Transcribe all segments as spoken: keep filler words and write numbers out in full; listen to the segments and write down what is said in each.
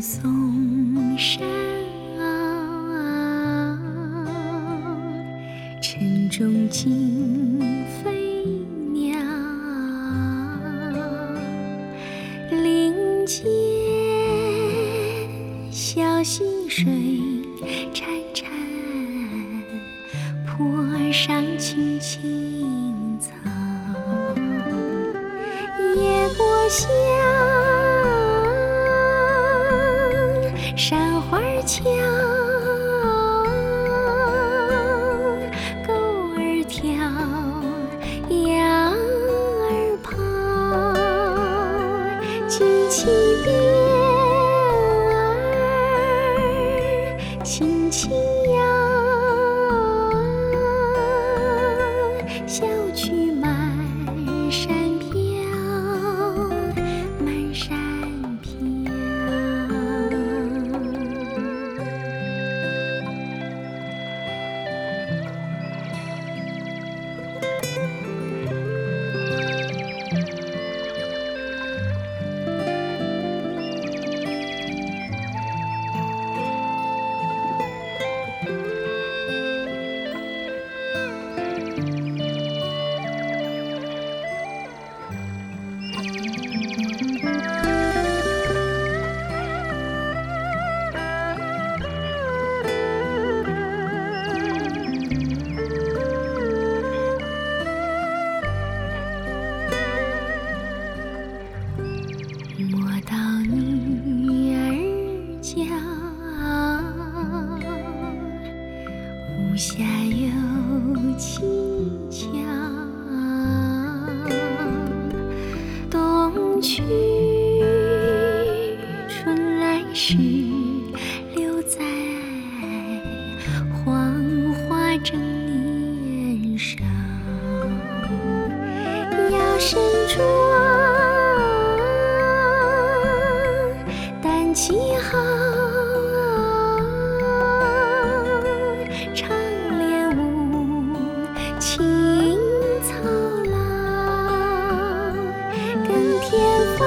松山，晨钟惊飞鸟，林间小溪水潺潺，坡上青青草，野过香，山花俏，狗儿跳，羊儿跑，旌旗变儿轻轻摇，小曲满山飘，满山飘。摸到女儿脚，屋下有轻巧，冬去春来时，留在黄花正年少，腰身壮，胆气好，长练舞，青草老，耕田放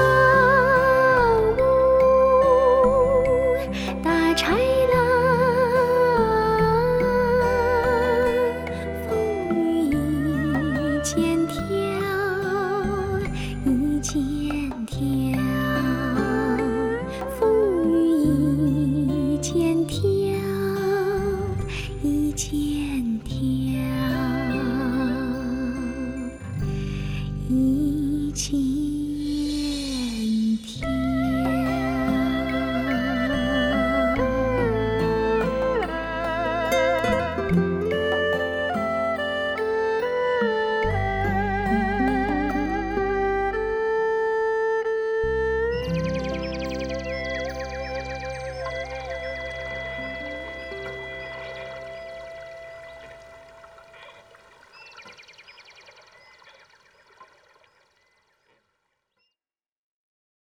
牧，打豺狼，风雨一肩挑，一肩挑，风雨一肩挑，一肩